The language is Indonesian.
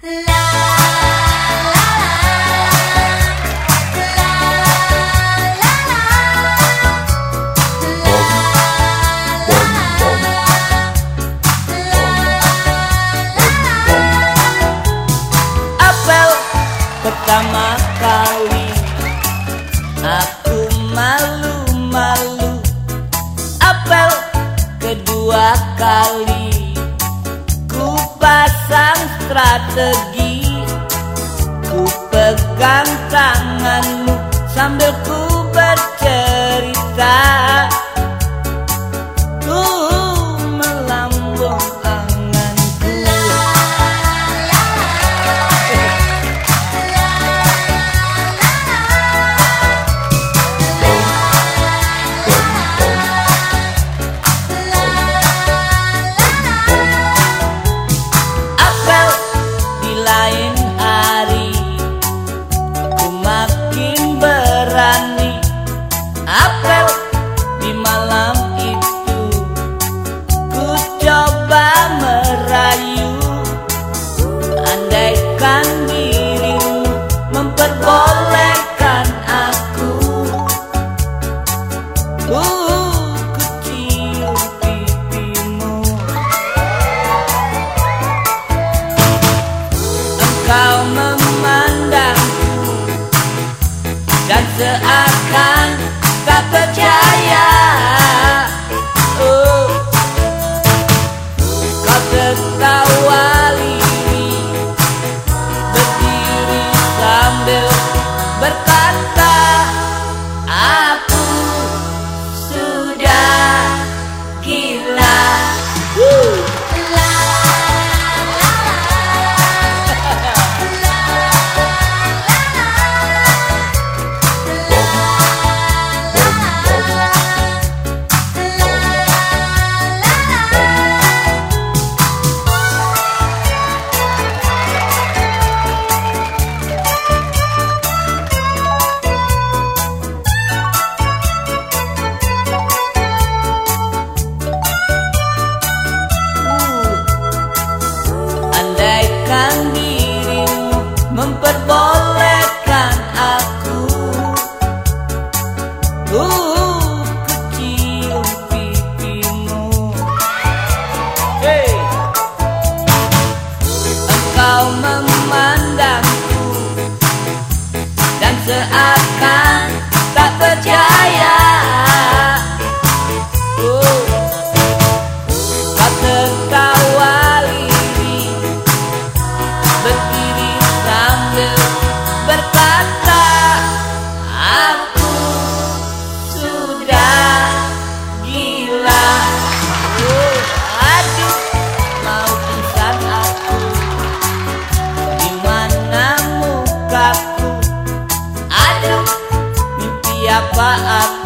Pertama kali aku malu-malu. Apel kedua kali ku pasang strategi. Ku pegang tanganmu sambil ku bercerita. Melambung anganku. Apel di lain hari ku makin berani. Apel di malam itu ku coba merayu. Andaikan dirimu memperbolehkan aku, ku cium pipimu. Engkau memandangku dan seakan tak percaya. Kau tertawa lirih, berdiri sambil berkata, aku sudah gila. Andaikan dirimu memperbolehkan aku, ku cium pipimu. Hey. Engkau memandangku dan seakan tak percaya. Kau tertawa lirih, berdiri sambil berkata, aku sudah gila. Aduh, mau pingsan aku. Di mana mukaku? Aduh, mimpi apa aku?